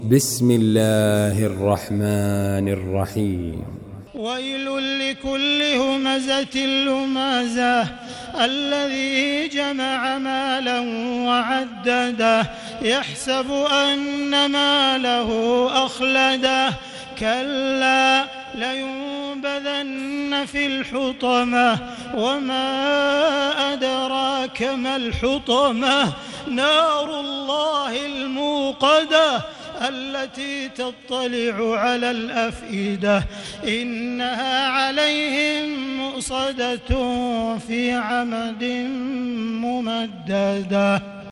بسم الله الرحمن الرحيم. ويل لكل همزة لمزة الذي جمع مالا وعدده يحسب أن ماله أخلده كلا لينبذن في الحطمة وما أدراك ما الحطمة نار الله الموقدة التي تطلع على الأفئدة إنها عليهم مؤصدة في عمد ممددة.